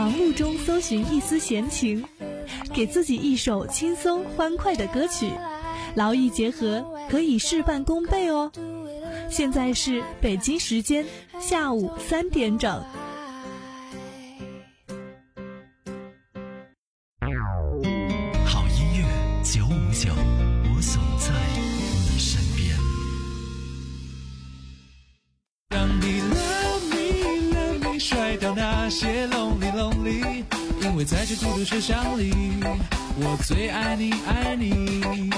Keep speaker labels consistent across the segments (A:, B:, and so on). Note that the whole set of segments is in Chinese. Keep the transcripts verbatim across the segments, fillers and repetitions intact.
A: 忙碌中搜寻一丝闲情，给自己一首轻松欢快的歌曲，劳逸结合，可以事半功倍哦。现在是北京时间下午三点整。
B: 好音乐九五九，我总在你身边。
C: 让你 love me love me 甩掉那些 lonely lonely， 因为在这孤独车厢里，我最爱你爱你。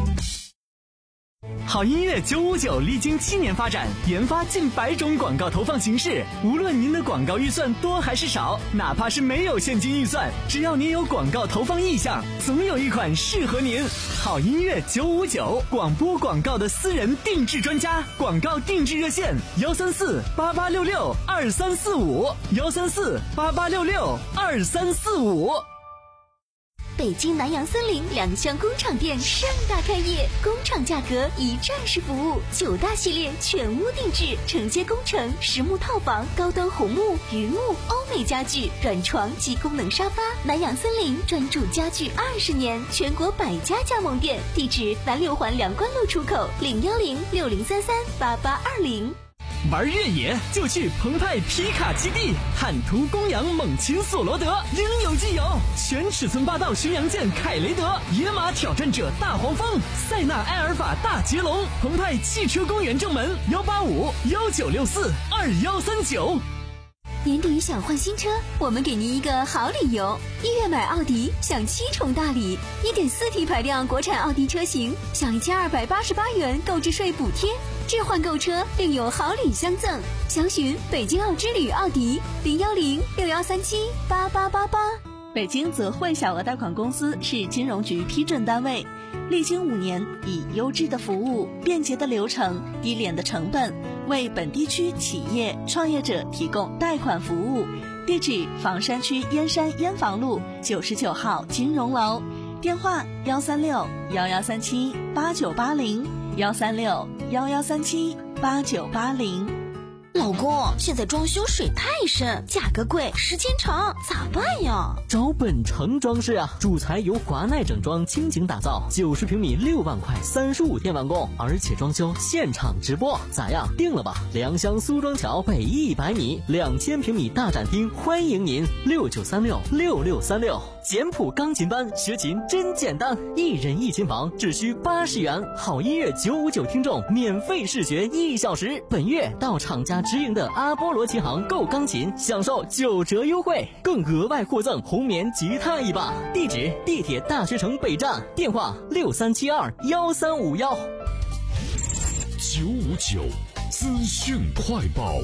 D: 好音乐九五九历经七年发展，研发近百种广告投放形式。无论您的广告预算多还是少，哪怕是没有现金预算，只要您有广告投放意向，总有一款适合您。好音乐九五九，广播广告的私人定制专家，广告定制热线幺三四八八六六二三四五幺三四八八六六二三四五。
E: 北京南洋森林两厢工厂店盛大开业，工厂价格一站式服务，九大系列全屋定制，承接工程、实木套房、高端红木、榆木、欧美家具、软床及功能沙发。南洋森林专注家具二十年，全国百家加盟店，地址南六环梁关路出口，零幺零六零三三八八二零。
D: 玩越野就去澎湃皮卡基地，坦途公羊猛禽索罗德，应有尽有。全尺寸霸道巡洋舰凯雷德，野马挑战者大黄蜂，塞纳埃尔法大捷龙。澎湃汽车公园正门幺八五幺九六四二幺三九。
E: 年底想换新车，我们给您一个好理由。一月买奥迪享七重大礼， 一点四 T 排量国产奥迪车型享一千二百八十八元购置税补贴，置换购车另有好礼相赠。详询北京奥之旅奥迪零幺零六幺三七八八八八。
A: 北京泽汇小额贷款公司是金融局批准单位，历经五年，以优质的服务、便捷的流程、低廉的成本，为本地区企业创业者提供贷款服务。地址：房山区燕山燕房路九十九号金融楼，电话幺三六幺幺三七八九八零幺三六幺幺三七八九八零。
E: 老公，现在装修水太深，价格贵，时间长，咋办呀？
F: 找本城装饰啊，主材由华奈整装倾情打造，九十平米六万块，三十五天完工，而且装修现场直播，咋样？定了吧？良乡苏庄桥北一百米，两千平米大展厅，欢迎您六九三六六六三六。简谱钢琴班学琴真简单，一人一琴房只需八十元，好音乐九五九听众免费试学一小时。本月到厂家直营的阿波罗琴行购钢琴，享受九折优惠，更额外获赠红棉吉他一把。地址：地铁大学城北站，电话六三七二幺三五幺。
B: 九五九资讯快报。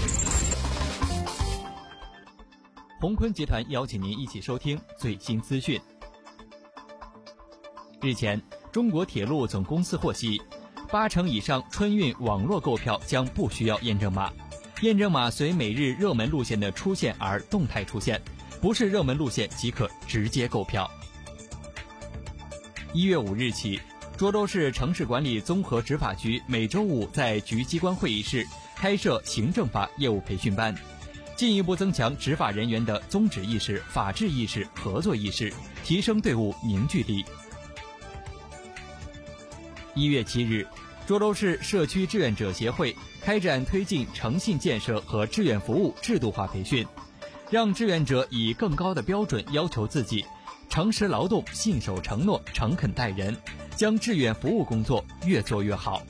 G: 鸿坤集团邀请您一起收听最新资讯。日前，中国铁路总公司获悉，八成以上春运网络购票将不需要验证码，验证码随每日热门路线的出现而动态出现，不是热门路线即可直接购票。一月五日起，涿州市城市管理综合执法局每周五在局机关会议室开设行政法业务培训班，进一步增强执法人员的宗旨意识、法治意识、合作意识，提升队伍凝聚力。一月七日，涿州市社区志愿者协会开展推进诚信建设和志愿服务制度化培训，让志愿者以更高的标准要求自己，诚实劳动、信守承诺、诚恳待人，将志愿服务工作越做越好。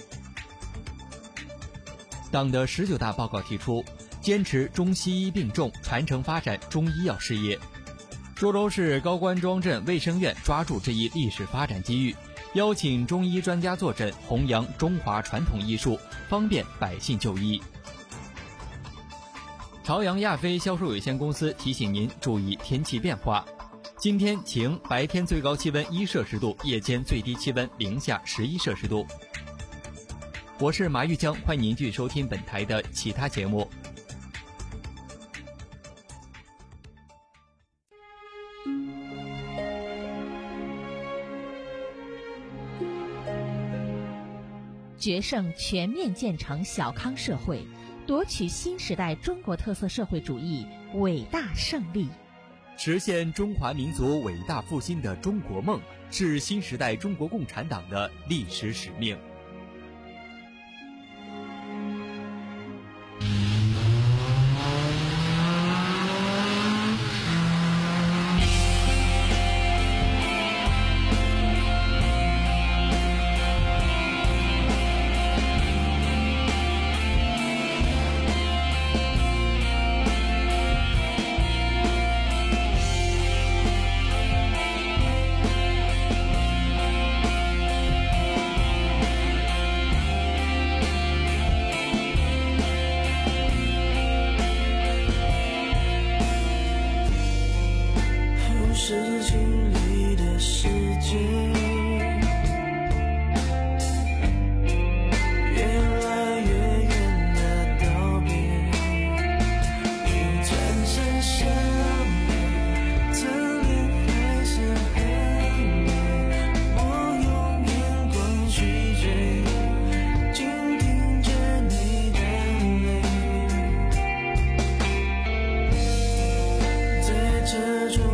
G: 党的十九大报告提出，坚持中西医并重，传承发展中医药事业。涿州市高官庄镇卫生院抓住这一历史发展机遇，邀请中医专家坐诊，弘扬中华传统医术，方便百姓就医。朝阳亚非销售有限公司提醒您注意天气变化。今天晴，白天最高气温一摄氏度，夜间最低气温零下十一摄氏度。我是马玉江，欢迎您继续收听本台的其他节目。
H: 决胜全面建成小康社会，夺取新时代中国特色社会主义伟大胜利。
G: 实现中华民族伟大复兴的中国梦，是新时代中国共产党的历史使命。
I: 是经历的世界越来越远的道别，你转身向我，侧脸还是很美，我用眼光去追，倾听着你的泪，在这种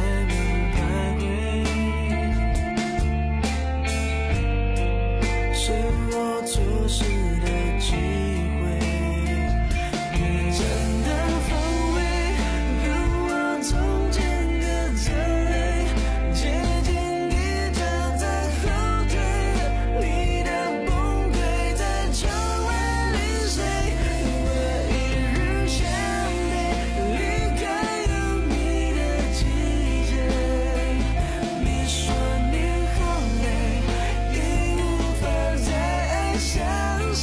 I: 是我错失的机会，你真的防卫，跟我从前的责备，渐渐地他在后退，你的崩溃在窗外淋水，我一日相背，离开有你的季节，你说你好累，已无法再爱相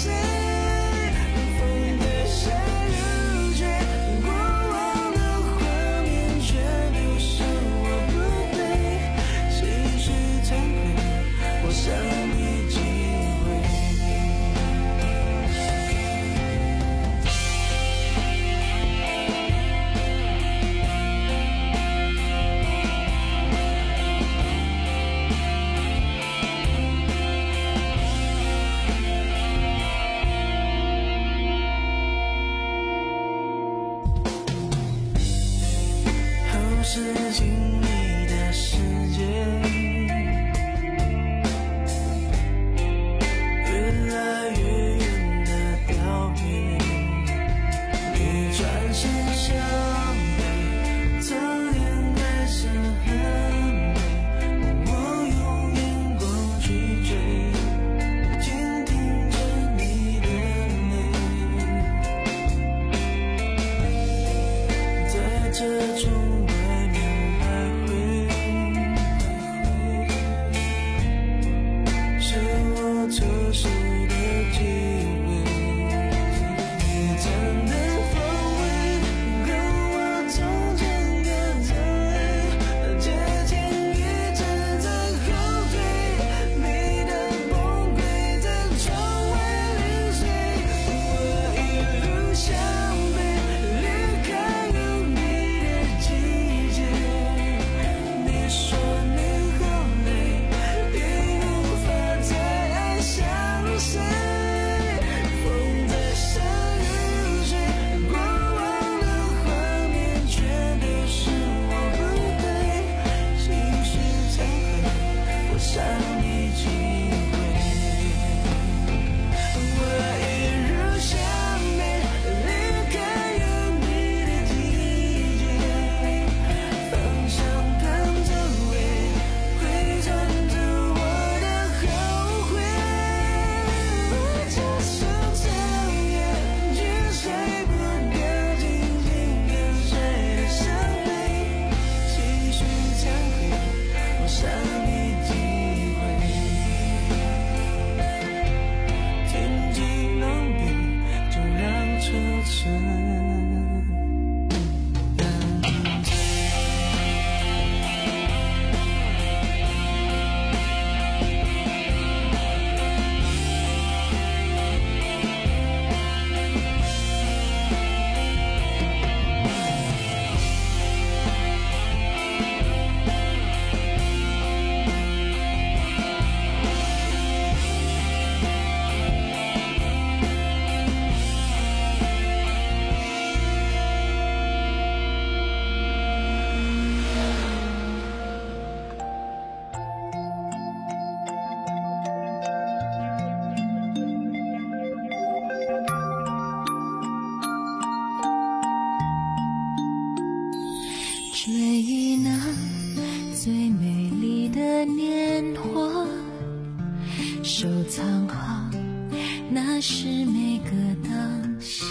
I: 那是每个当下，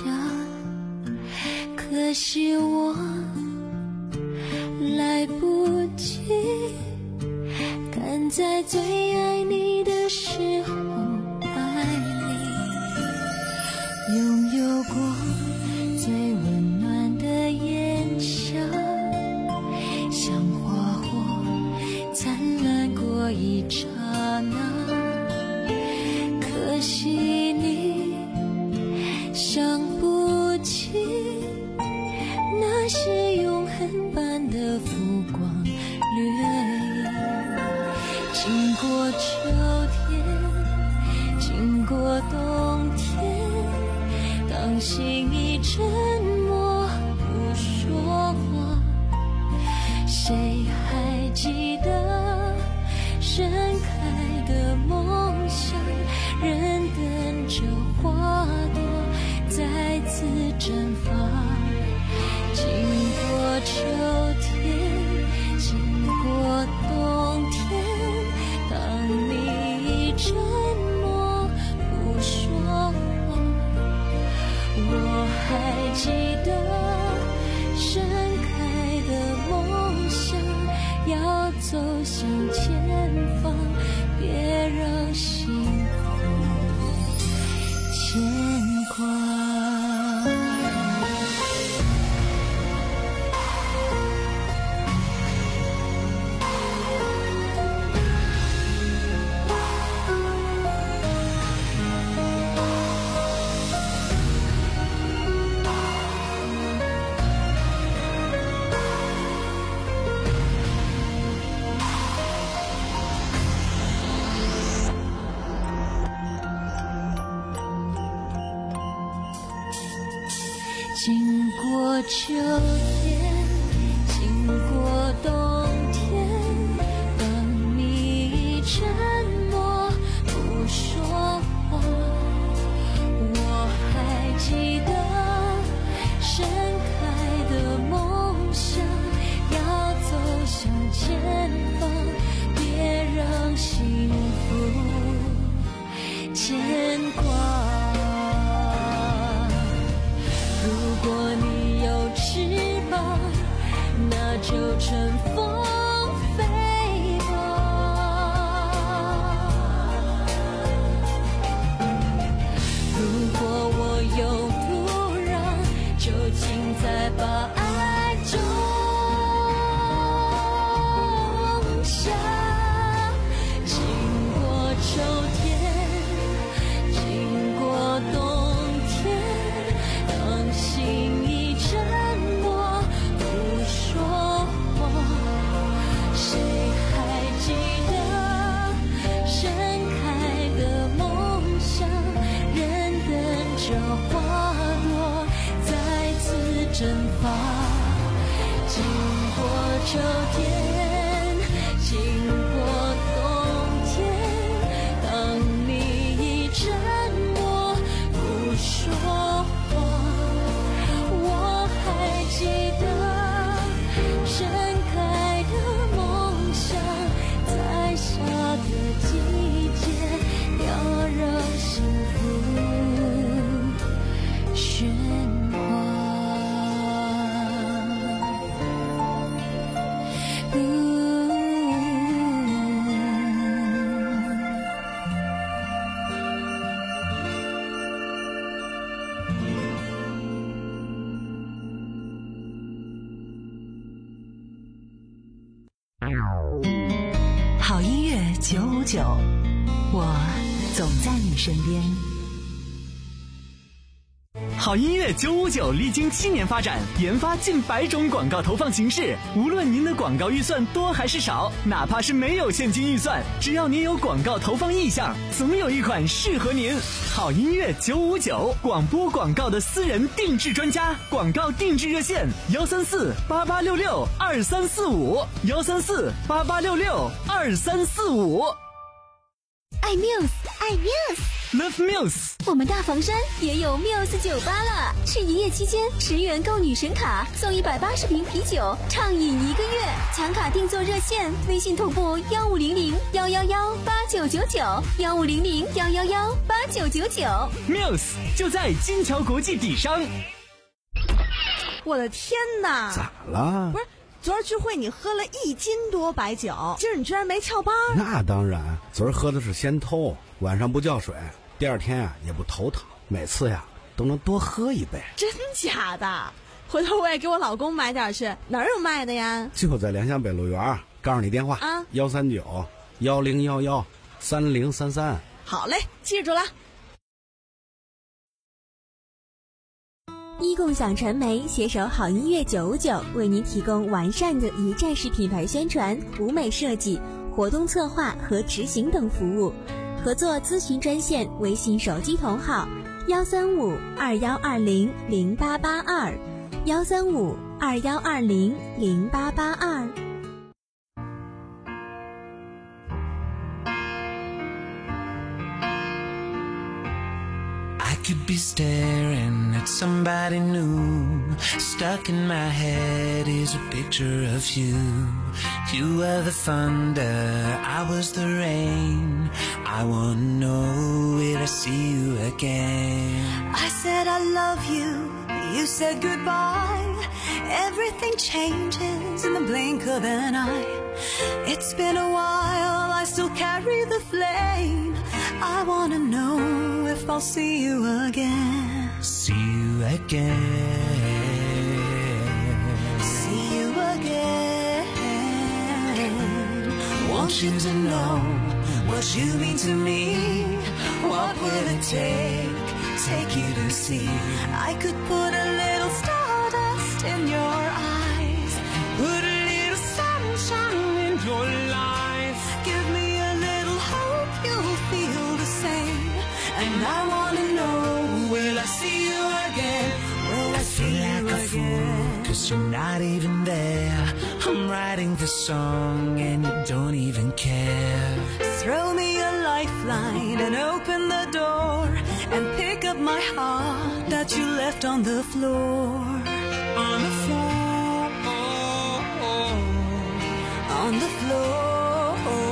I: 可惜我来不及赶在最爱你的时候爱你，拥有过最温暖的炎夏，像花火灿烂过一刹那，可惜你想不起那是永恒般的浮光掠影，经过秋天，经过冬天，当心已沉默不说话，谁还记得盛开的梦想，人等着花朵再次绽放，经过秋天，经过冬天，当你沉默不说话，我还记得盛开的梦想，要走向前方，别让幸福牵挂。经过秋天，经过冬天，当你沉默不说话，我还记得盛开的梦想，要走向前方，别让幸福牵挂。如果你有翅膀，那就乘风飞吧。如果我有土壤，就请再把爱种下。经过秋天，经过冬天，当心已沉默不说话，谁还记得盛开的梦想，人等着花朵再次绽放。经过秋天，经过冬天，当你已沉默不说话，我还记得盛开的梦想，在下个季节要让幸福喧哗。
J: 好音乐九五九，我总在你身边。
D: 好音乐九五九历经七年发展，研发近百种广告投放形式。无论您的广告预算多还是少，哪怕是没有现金预算，只要您有广告投放意向，总有一款适合您。好音乐九五九，广播广告的私人定制专家，广告定制热线：幺三四八八六六二三四五，幺三四八八六六二三四五。
E: 爱 Muse， 爱 Muse，Love
D: Muse。
E: 我们大房山也有 Muse 酒吧了，是营业期间十元购女神卡，送一百八十瓶啤酒，畅饮一个月。抢卡定做热线：微信同步幺五零零幺幺幺八九九九，幺五零零幺幺幺八九九九。
D: Muse 就在金桥国际底商。
K: 我的天哪！
L: 咋了？
K: 不是，昨儿聚会你喝了一斤多白酒，今儿你居然没翘班？
L: 那当然，昨儿喝的是仙偷，晚上不叫水，第二天啊也不头疼，每次呀都能多喝一杯。
K: 真假的？回头我也给我老公买点去，哪儿有卖的呀？
L: 就在良乡北路园，告诉你电话
K: 啊，
L: 幺三九幺零幺幺三零三三。
K: 好嘞，记住了。
E: 一共享传媒携手好音乐九五九，为您提供完善的一站式品牌宣传、舞美设计、活动策划和执行等服务。合作咨询专线：微信手机同号幺三五二幺二零零八八二，幺三五二幺二零零八八二。
C: Could be staring at somebody new. Stuck in my head is a picture of you. You were the thunder, I was the rain. I wanna know, will I see you again?
I: I said I love you, you said goodbye. Everything changes in the blink of an eye. It's been a while, I still carry the flame. I wanna know if I'll see you again.
C: See you again.
I: See you again. Want you to know what you mean to me. What will it take, take you to see? I could put a little stardust in your eyes,
C: put a little sunshine in your life.
I: Give me a little hope you'll feel the same. And I wanna know, will I see you again? Will I, I see
C: feel
I: you
C: like
I: again?
C: a fool, cause you're not even there. I'm writing this song and you don't even care.
I: Throw me a lifeline and open the door, and pick up my heart that you left on the floor.
C: On the floor, oh, oh.
I: On the floor.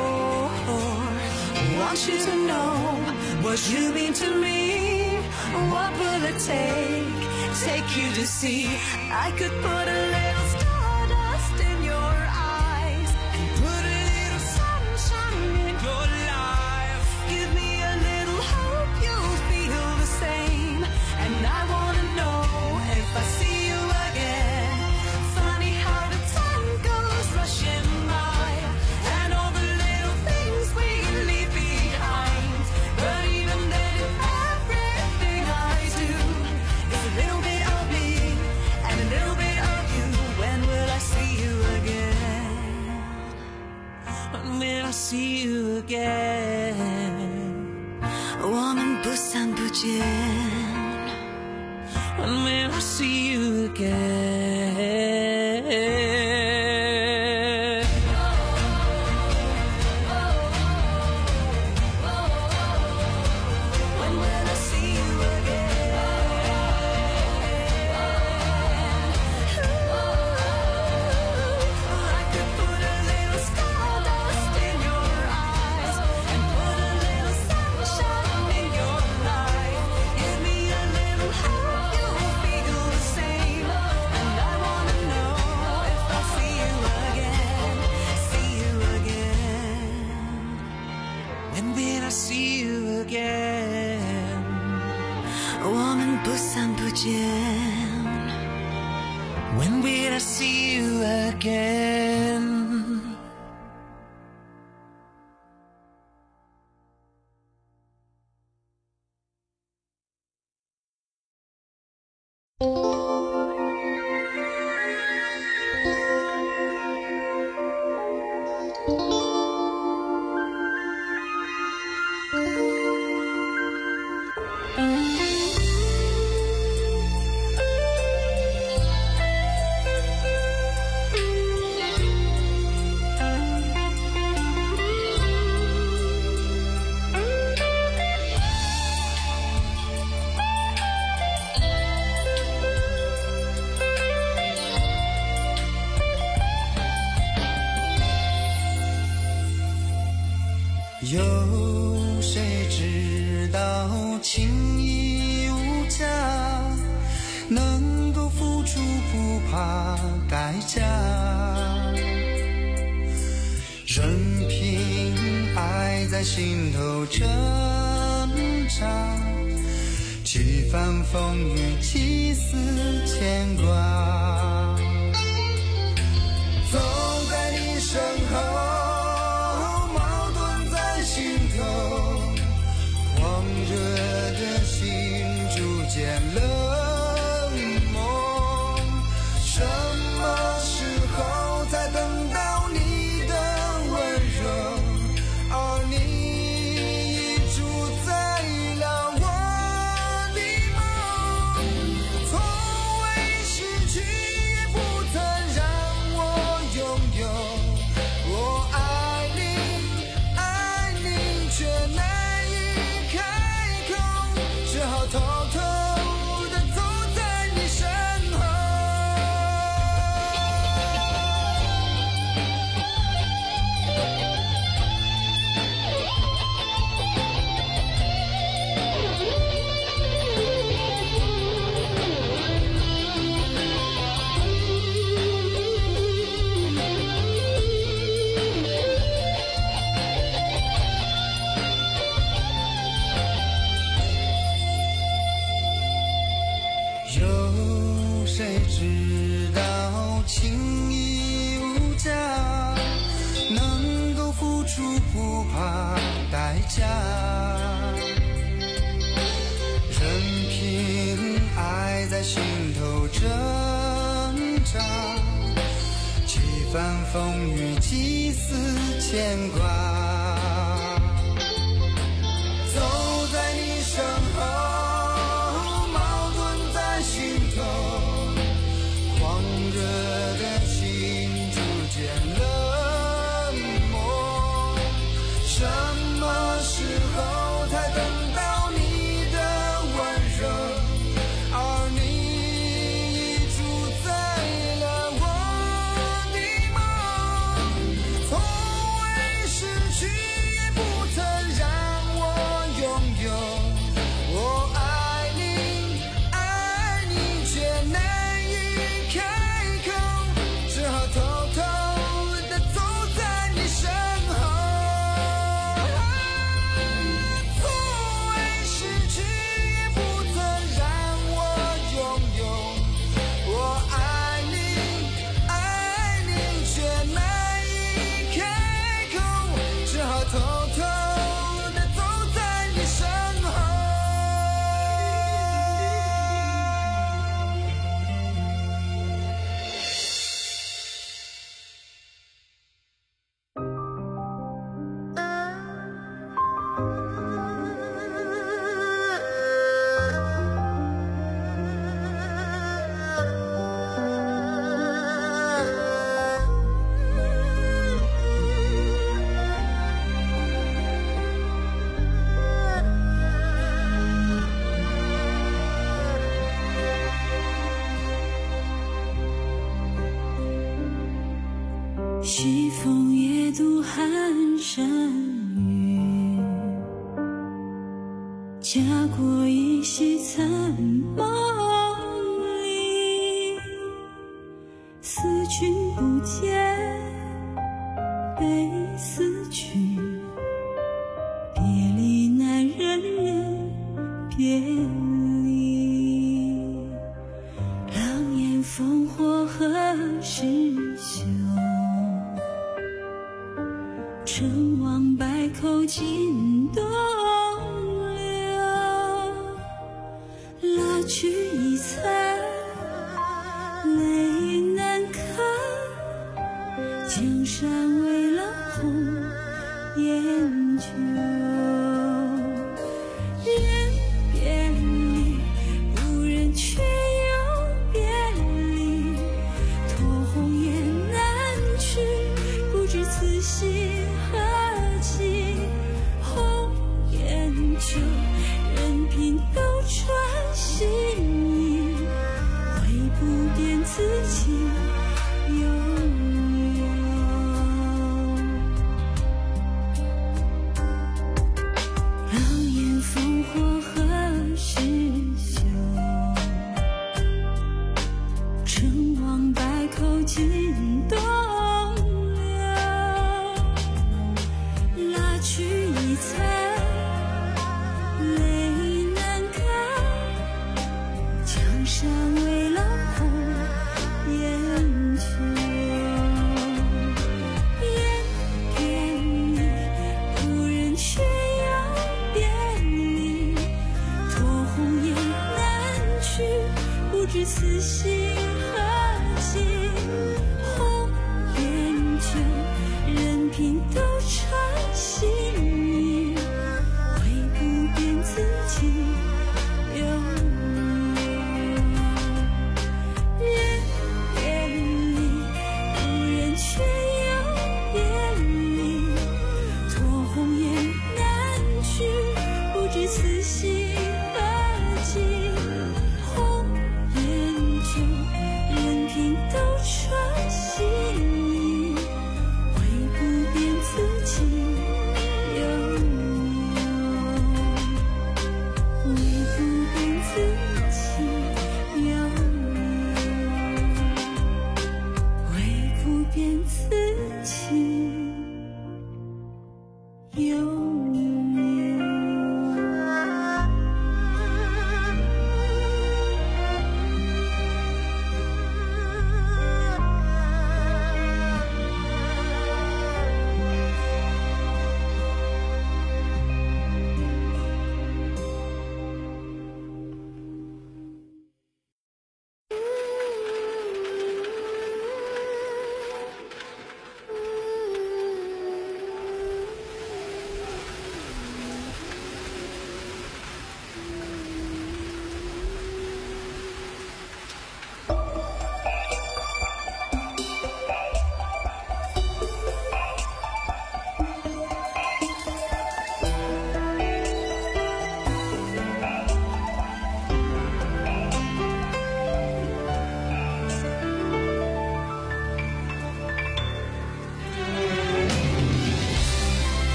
I: Want you to know what you mean to me. What will it take, take you to see? I could put a little stardust in your eyes,
C: put a little sunshine in your life.
I: Give me a little hope you'll feel the same. And I wanna know if I see you again. Funny how the time goes rushing by, and all the little things we leave behind. But even then, everything I do is a little bit of me and a little bit of you. When will I see you again?
C: When will I see you again?
I: 我们不散不见。
C: When will I see you again? When will I see you again?
I: 我们不散不见。
C: When will I see you again? 有谁知道情义无价，能够付出不怕代价，任凭爱在心头挣扎，几番风雨几丝牵挂，走在你身后，矛盾在心头，狂热的心逐渐冷漠，什么时候才等到你的温柔，而你已主宰了我的梦，从未失去也不曾让我拥有，我爱你爱你却难以开口，只好偷偷地走在你身后。有谁知道情义无价，能够付出不怕代价，任凭爱在心头挣扎，几番风雨几丝牵挂，走在你身后，矛盾在心头，狂热的心逐渐冷漠，什么时候才等到你的温柔，而你已主宰了我的梦，从未失去也不曾让我拥有，我爱你爱你却难以开口，只好偷偷地走在你身后，从未失去也不曾让我拥有，我爱你爱你却难以开口，只好偷偷地走在你身后。
I: 西风夜渡寒山雨，家国依稀残梦里，思君不见悲思曲，别离难忍人别离，狼烟烽火何时休，成王败寇尽东流，拉去一彩泪难看，江山为了红颜酒，人别离不忍却又别离，托鸿雁南去，不知此心何寄，红颜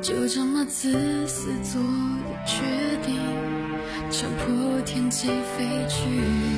M: 就这么自私做的决定，强迫天际飞去。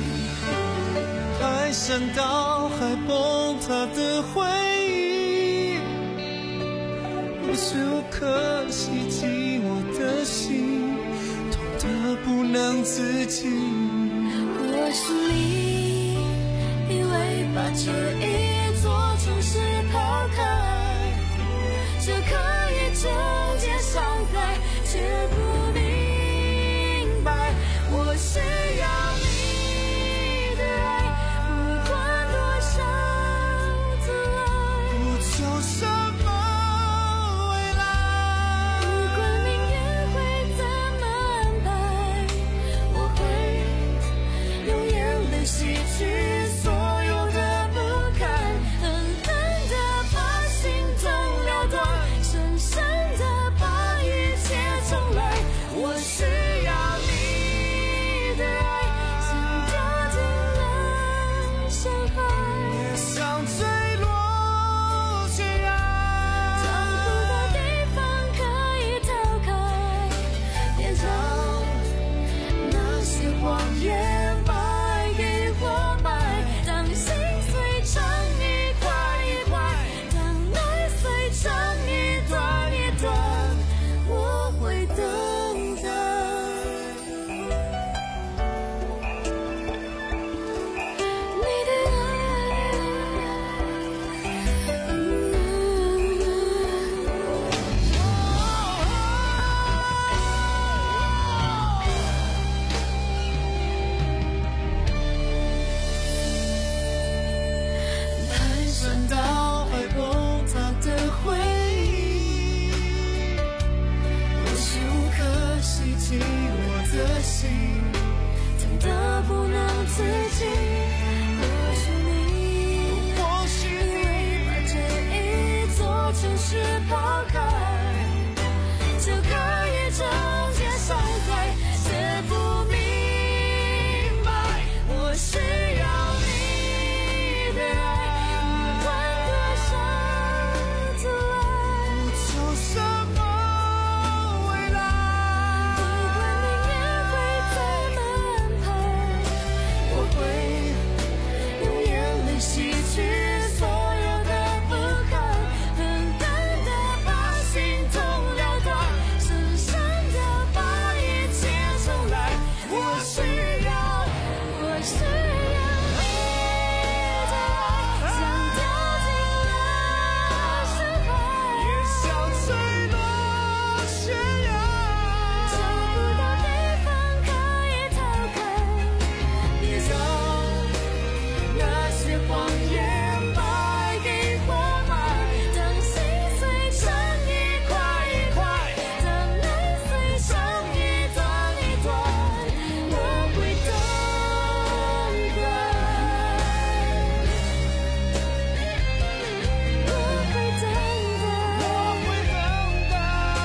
I: 排山倒海崩塌的回忆，无时无刻袭击我的心，痛得不能自己。
M: 或许你以为把这一座城市抛开，就可以终结伤害，却不明白我需要你的爱，不管多少阻碍，
I: 不求什么未来，
M: 不管命运会怎么安排，我会用眼泪洗去所有的不堪，狠狠地把心痛了断，深深地把一切重来。我需要你的爱，像掉进了深海，
I: 也像坠落悬崖，
M: 找不到地方可以逃开，变成那些谎言，把爱给活埋。当心碎成一块一块，当泪碎成一段一段，我会等待你的爱。
I: 排山倒海崩塌的回忆，无时无刻袭击我的心，
M: 痛得不能自己。或许你，
I: 或许
M: 以为把这一座城市抛开，就可以终结伤害，却不明白我需要你的爱，不管多少阻碍，
I: 不求什么未来，
M: 不管命运会怎么安排，我会用眼泪洗去所有的不堪，狠狠地把心痛了断，深深地把一切重来。我需要，我需要你的爱，像掉进了深海，
I: 也像坠落悬崖，
M: 找不到地方可以逃开，别让那些谎言把爱给活埋。当心碎成一块一块，当泪碎成一段一段，我会等待，我会等待，
I: 我会等待。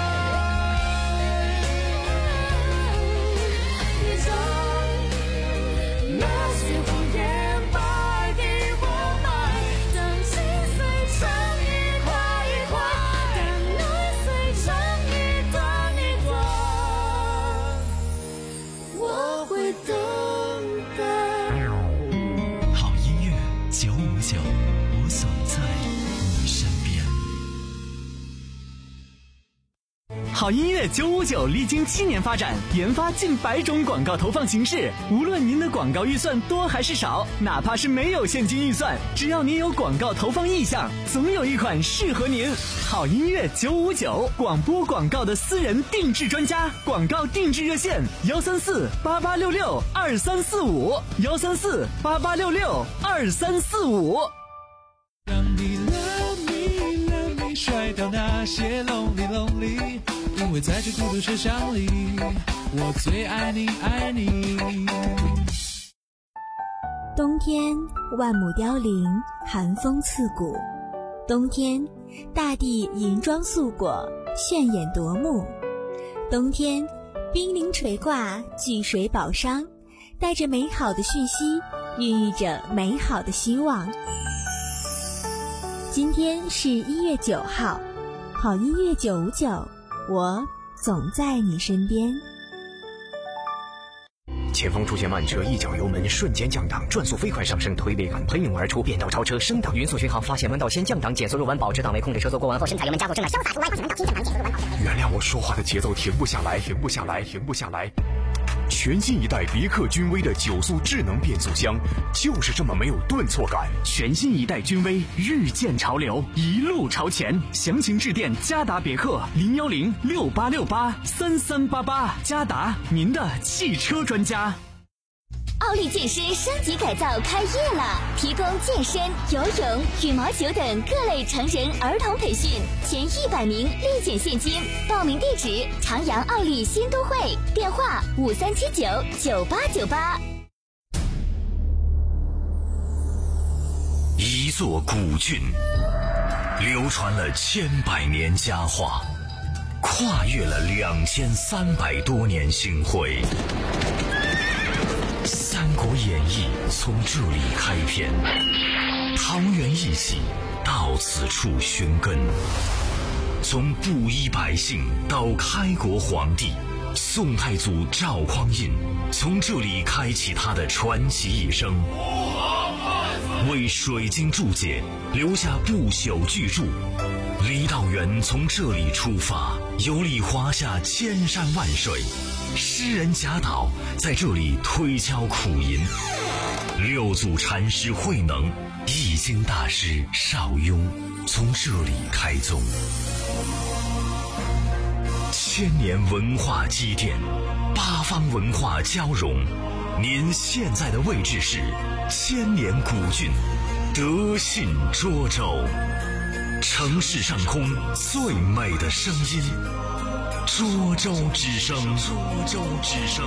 M: 别让那些谎言把爱给活埋。当心碎成一块一块，当泪碎成一段一段，我会等待。
B: 好音乐九五九，我总在你身边。
D: 好音乐九五九历经七年发展，研发近百种广告投放形式。无论您的广告预算多还是少，哪怕是没有现金预算，只要您有广告投放意向，总有一款适合您。好音乐九五九，广播广告的私人定制专家，广告定制热线：幺三四八八六六二三四五，幺三四八八六六二三四五。
I: 让你 love me love me 甩掉那些 lonely lonely， 因为在这孤独车厢里，我最爱你爱你。
E: 冬天万亩凋零，寒风刺骨；冬天大地银装素裹，炫眼夺目；冬天冰凌垂挂，聚水宝商，带着美好的讯息，孕育着美好的希望。今天是一月九号，好音乐九五九，
K: 我总在你身边。
N: 前方出现慢车，一脚油门瞬间降档，转速飞快上升，推背感喷涌而出，变道超车升档，匀速巡航，发现弯道先降档，减速入弯，保持档位，控制车速过弯后深踩油门加速，正在潇洒入弯，发现弯道先降档，减速入弯。原谅我说话的节奏停不下来，停不下来，停不下来。全新一代别克君威的九速智能变速箱，就是这么没有顿挫感。
D: 全新一代君威日渐潮流，一路朝前。详情致电嘉达别克零幺零六八六八三三八八，嘉达您的汽车专家。
E: 奥利健身升级改造开业了，提供健身、游泳、羽毛球等各类成人儿童培训，前一百名立减现金。报名地址：长阳奥利新都会，电话五三七九九八九八。
B: 一座古郡，流传了千百年佳话，跨越了两千三百多年星辉。《三国演义》从这里开篇，桃园一起到此处寻根。从布衣百姓到开国皇帝，宋太祖赵匡胤从这里开启他的传奇一生，为水晶注解留下不朽巨著。郦道元从这里出发，游历华夏千山万水。诗人贾岛在这里推敲苦吟，六祖禅师慧能、易经大师邵雍从这里开宗。千年文化积淀，八方文化交融。您现在的位置是千年古郡德信涿州，城市上空最美的声音。涿州之声，涿州之声。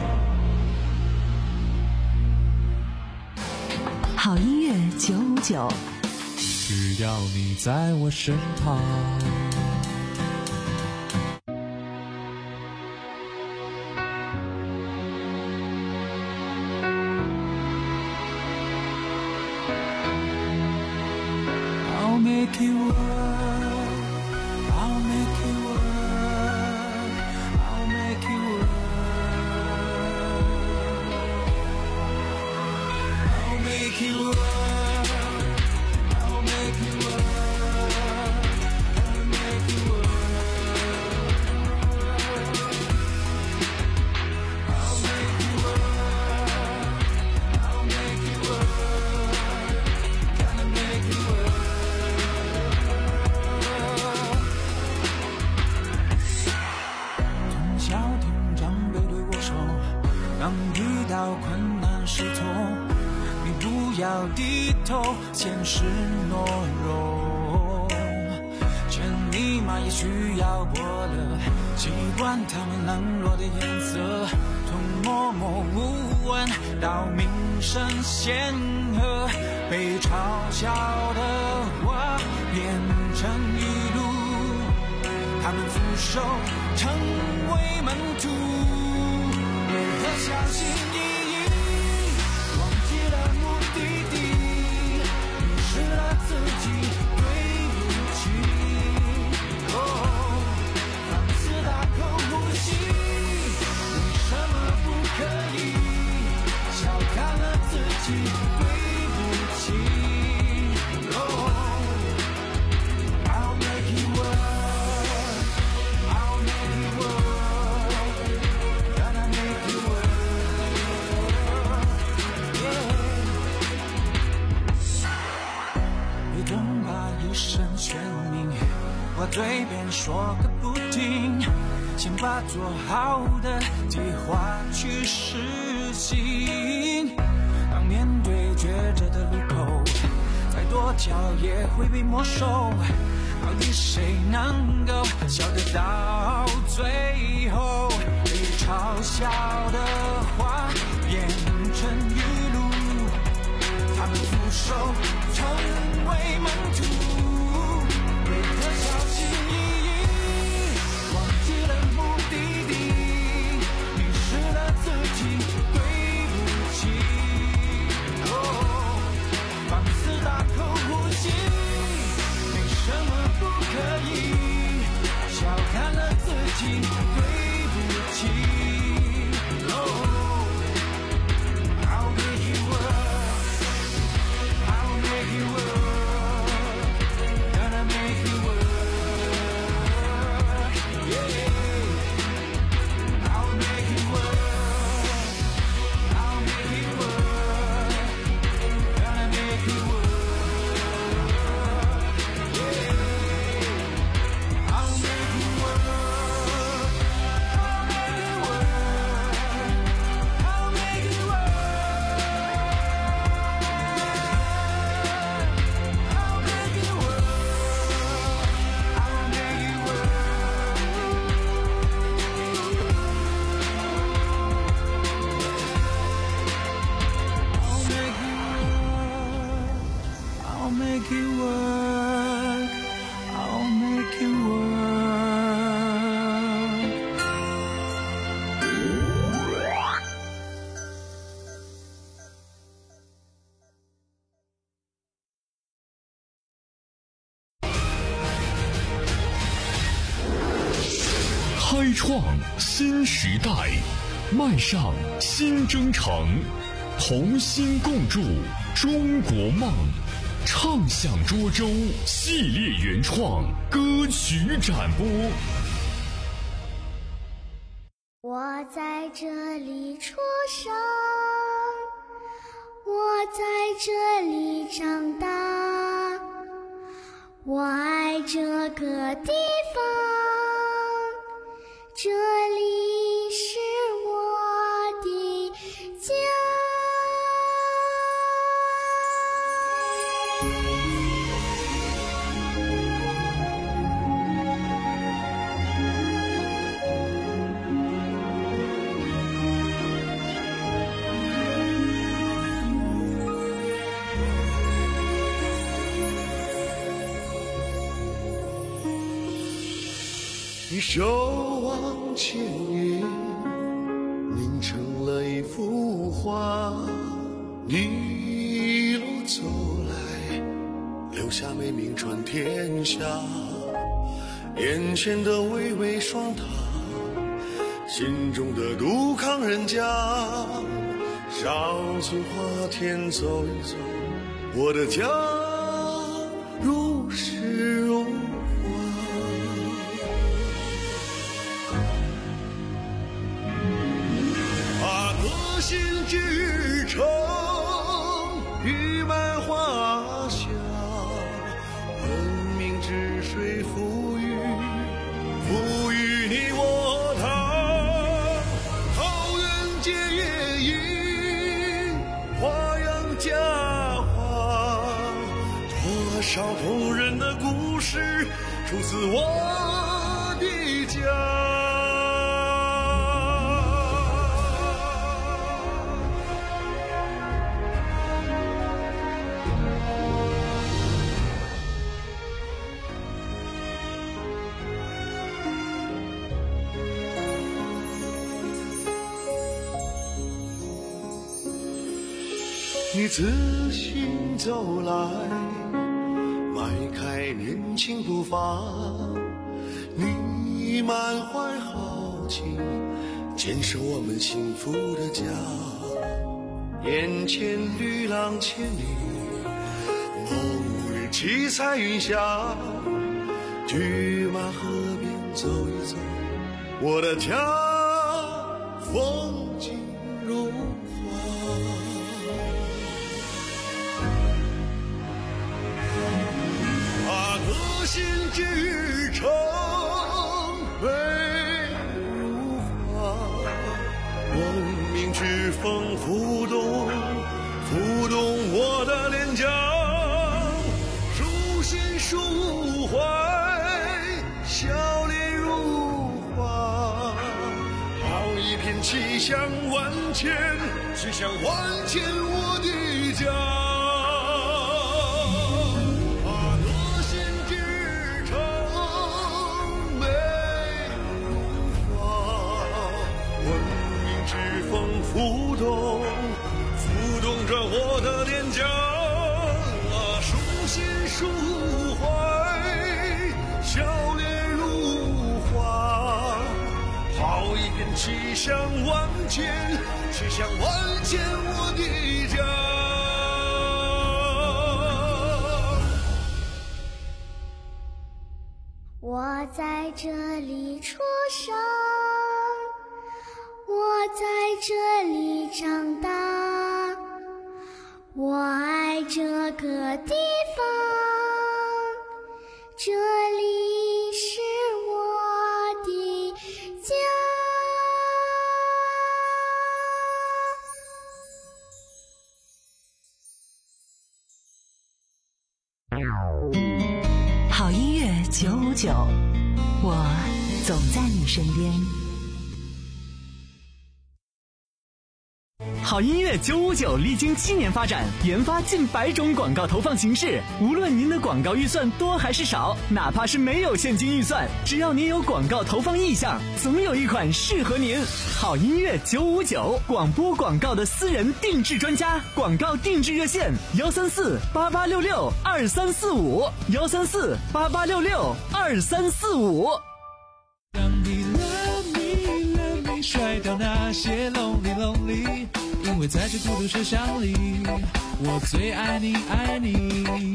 J: 好音乐九五九，
I: 只要你在我身旁。I'll make it work, I'll make it work, I'll make it work, I'll make it work, I'll make it work, I'll make it work, I'll make it work, I'll make it work, gonna make it work.当遇到困难时痛，你不要低头，前世懦弱。千里马也需要伯乐，习惯他们冷落的颜色，从默默无闻到名声显赫，被嘲笑的话变成语录，他们俯首成为门徒。为何小心翼翼，忘记了目的地，迷失了自己，对不起。哦，放肆大口呼吸，为什么不可以？小看了自己，对不起。哦 I'll make it work, I'll make it work, gonna make it work, yeah. 别总把一生悬命挂嘴边说个不停，先把做好的计划去实行。当面对抉择的路口，再多跳也会被没收。到底谁能够笑得到最后？被嘲笑的话变成语录，他们俯首成为门徒。为何小心翼翼，忘记了目的地，迷失了自己，对不起。哦，放肆大口呼吸，为什么不可以？小看了自己。 己，对不起。I'll make it work. I'll make it work. Gonna make it work. Yeah. I'll make it work. I'll make it work. Gonna make it work. Yeah. I'll make it work. I'll make it work. I'll make it work. I'll make it work. I'll make it work. I'll make it work. I'll make it work.
B: 开创新时代，迈上新征程，同心共筑中国梦。畅享涿州系列原创歌曲展播。
M: 我在这里出生，我在这里长大，我爱这个地方，这里是我的家。
O: 一手往前引，凝成了一幅画。你一路走来，留下美名传天下。眼前的巍巍双塔，心中的杜康人家。上村花田走一走，我的家如诗如画。德心之城，誉满华夏，文明之水赋予，赋予你我他。桃源结夜莺，花样佳话，多少动人的故事出自我的家。你自行走来，迈开年轻步伐，你满怀豪情，坚守我们幸福的家。眼前绿浪千里，梦里七彩云霞，去马河边走一走，我的家风景如德心之城，美如画，文明之风浮动，浮动我的脸颊，书信抒怀，笑脸如花，好一片气象万千，气象万千我的家。浮动，浮动着我的脸颊，啊，书信抒怀，笑脸如花， 骑向万千，骑向万千我的家。
M: 我在这里出生，我在这里长大，我爱这个地方，这里是我的家。
J: 好音乐九五九，我总在你身边。
D: 好音乐九五九历经七年发展，研发近百种广告投放形式。无论您的广告预算多还是少，哪怕是没有现金预算，只要您有广告投放意向，总有一款适合您。好音乐九五九，广播广告的私人定制专家，广告定制热线：幺三四八八六六二三四五，幺三四八八六六二三四五。
I: 让你 love me love me 甩掉那些 lonely lonely， 因为在这孤独世上里，我最爱你爱你。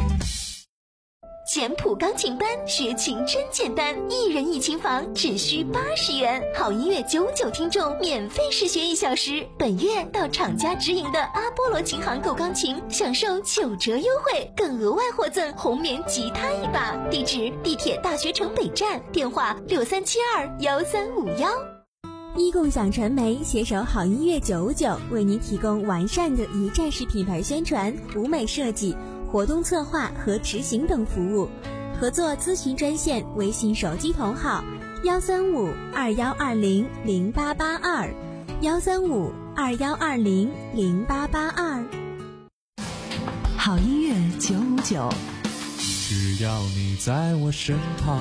E: 简谱钢琴班学琴真简单，一人一琴房只需八十元，好音乐九九听众免费试学一小时。本月到厂家直营的阿波罗琴行购钢琴，享受九折优惠，更额外获赠红棉吉他一把。地址：地铁大学城北站，电话六三七二幺三五幺。
P: 一共享传媒携手好音乐九五九，为您提供完善的一站式品牌宣传、舞美设计、活动策划和执行等服务。合作咨询专线：微信手机同号幺三五二幺二零零八八二，幺三五二幺二零零八八二。
J: 好音乐九五九，
I: 只要你在我身旁。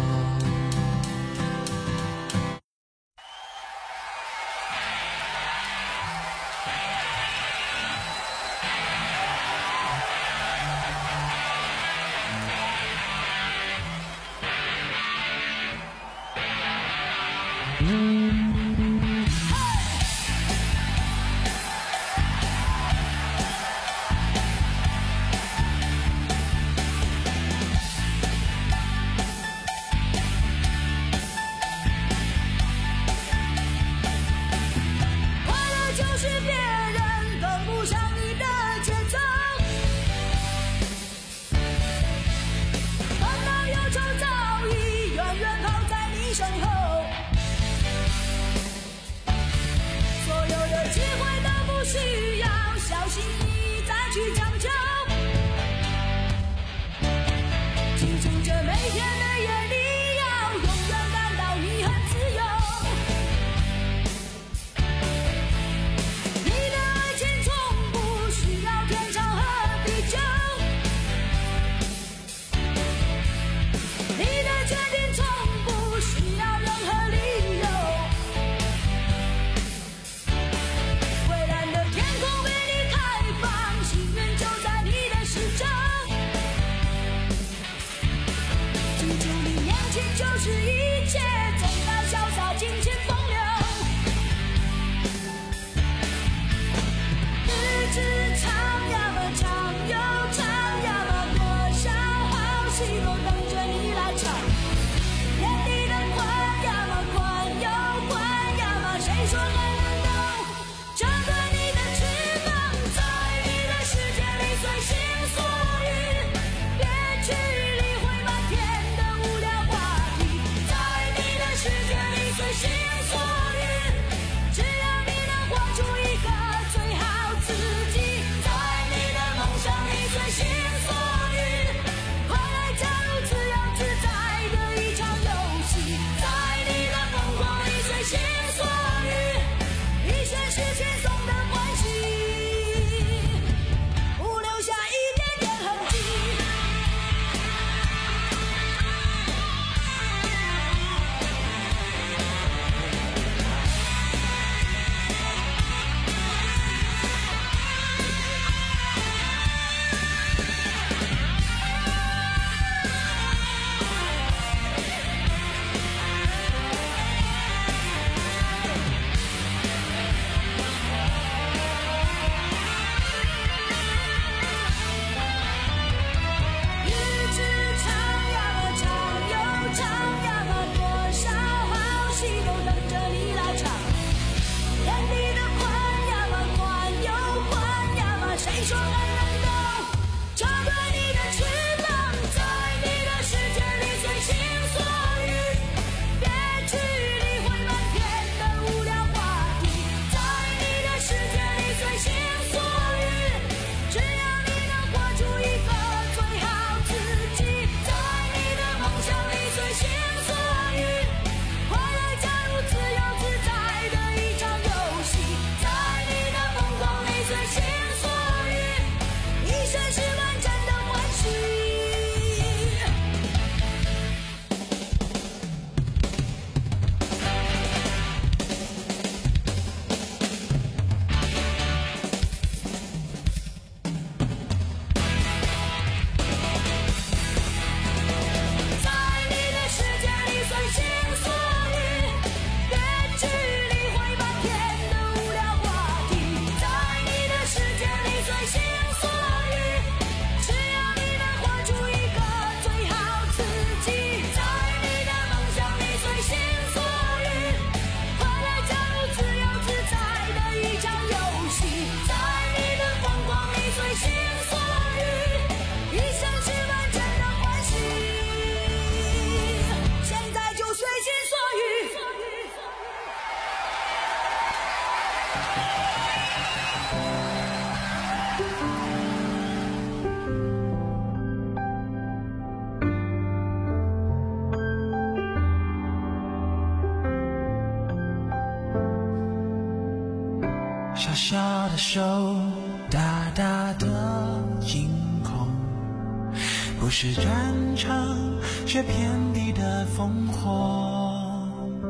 C: 小的手，大大的惊恐，不是战场，却遍地的烽火，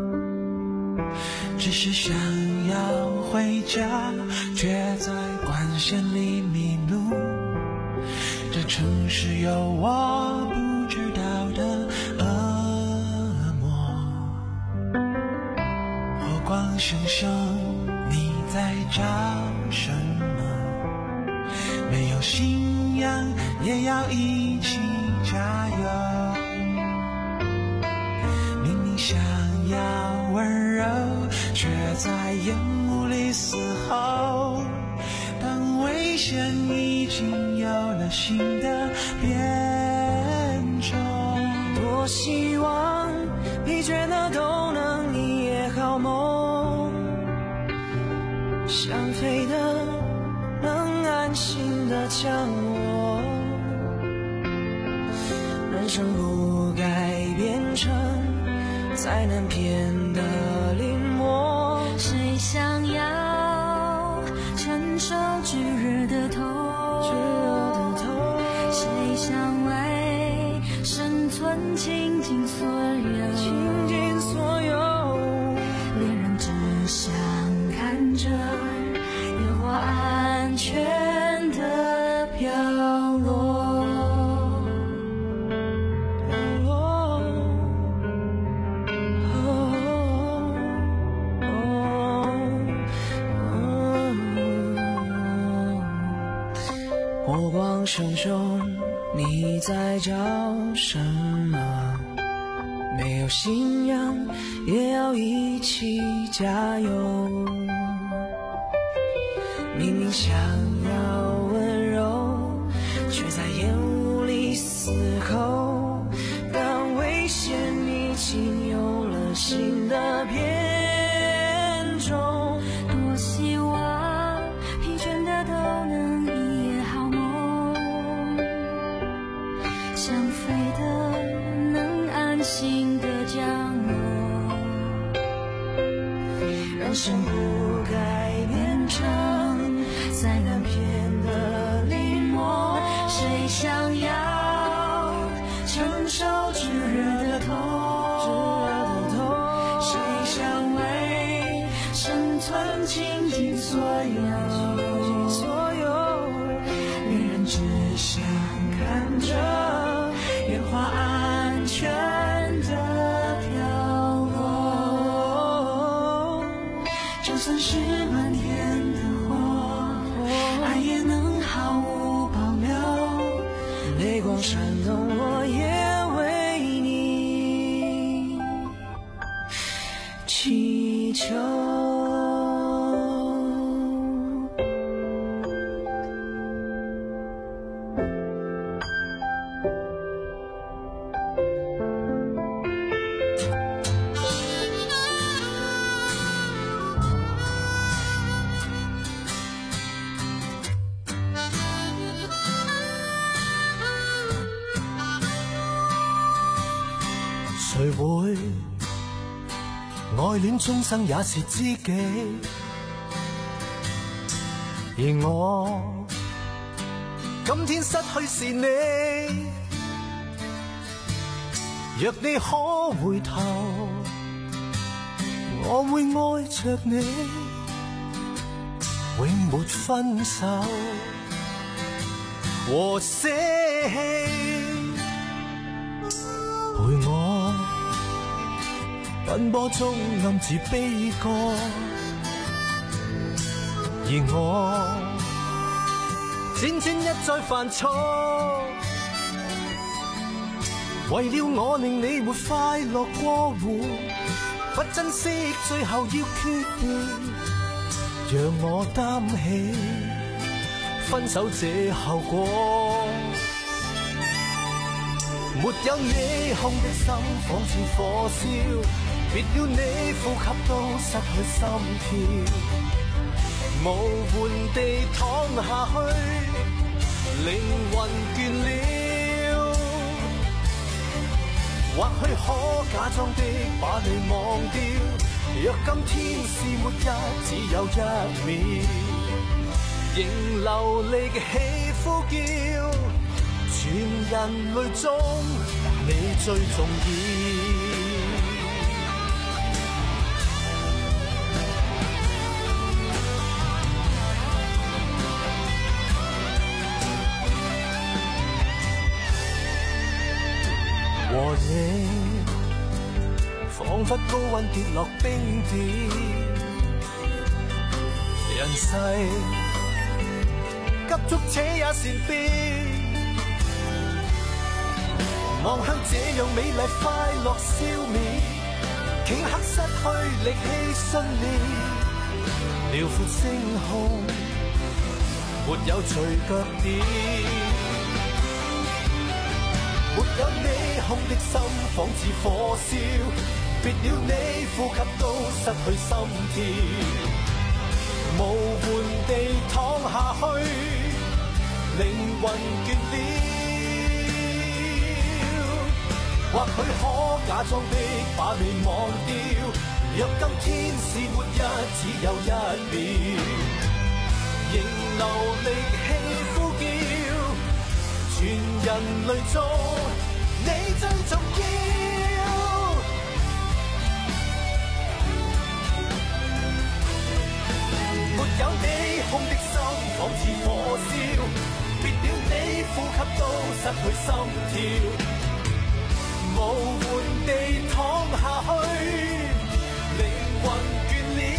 C: 只是想要回家，却在光线里迷路。这城市有我不知道的恶魔，火光熊熊，你在找什么？没有信仰也要一起加油。明明想要温柔，却在烟雾里嘶吼。当危险已经有了新的变种，
I: 多希望疲倦的都能一夜好梦，想飞的能安心的降落。人生不该变成再难骗的临摹，
M: 谁想要承受炙热的痛，谁想为生存倾尽所有，
I: 倾尽所有，
M: 恋人只想看着烟花安全的飘落。
I: 火光熊熊，你在找什么？没有信仰也要一起加油。明明想要温柔，却在烟雾里嘶吼。当危险已经有了新的变种，
M: 多希望疲倦的都能一夜好梦，想飞的能安心的降落。
I: 人生不该变成再难骗的临摹，
M: 谁想要承受炙热的痛，
I: 谁想为
M: 生存倾尽所有，
I: 恋人只想看着烟花安全的飘落。
M: 就算是漫天的火，爱也能毫无保留。
I: 泪光闪动，我也为你祈求。
Q: 谁会爱恋终生也是知己？而我今天失去是你，若你可回头，我会爱着你，永没分手和捨棄。陪我奔波中暗自悲歌，而我漸漸一再犯錯，為了我令你沒快樂過活，不珍惜最後要訣別，讓我擔起分手這後果。沒有你空的心仿似火燒，別了你呼吸都失去心跳，無緩地躺下去，靈魂倦了。或許可假裝的把你忘掉，若今天是末日只有一秒， 仍流力喜呼叫，全人类中你最重要。和你仿佛高温跌落冰點，人世急速且也善變，望向這樣美麗快樂消滅，頃刻失去力氣信念，遼闊星空沒有隨腳點。沒有你空的心仿似火燒，別了你呼吸都失去心跳，無緩地躺下去，靈魂倦了。或許可假裝的把你忘掉，若今天是末日只有一秒，仍流力氣呼叫，全人類中你最重要。沒有你空的心仿似火燒，別了你呼吸都失去心跳，無緩地躺下去，靈魂倦了。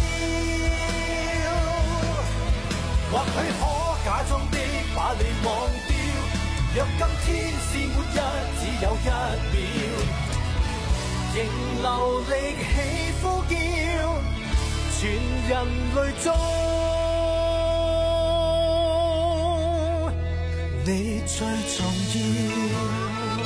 Q: 或許可假裝的把你忘掉，若今天是末日只有一秒，仍流力氣呼叫，全人類中你最重要。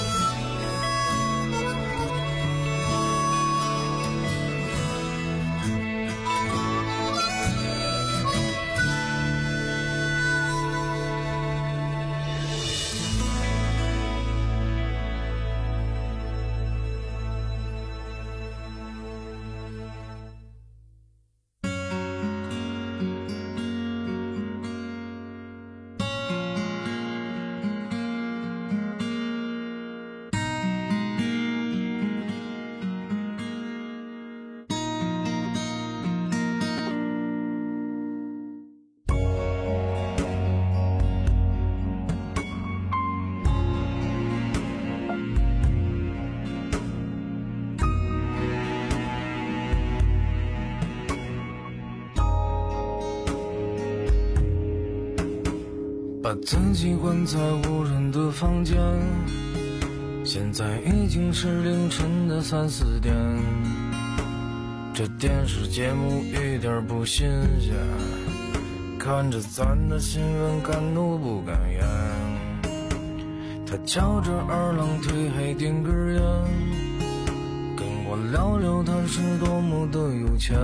R: 把自己关在无人的房间，现在已经是凌晨的三四点，这电视节目一点不新鲜，看着咱的新闻敢怒不敢言。他翘着二郎腿还点根烟，跟我聊聊他是多么的有钱，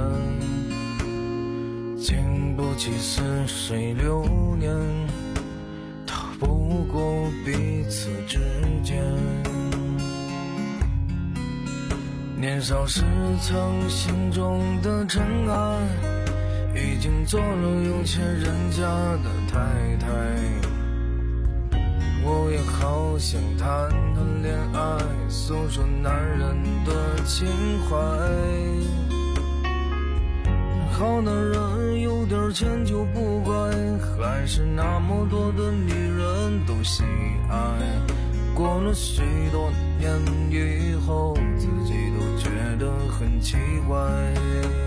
R: 经不起似水流年，不过彼此之间，年少时曾心中的尘埃，已经做了有钱人家的太太。我也好想谈谈恋爱，诉说男人的情怀。好男人有点钱就不怪，还是那么多的女人都喜爱。过了许多年以后，自己都觉得很奇怪。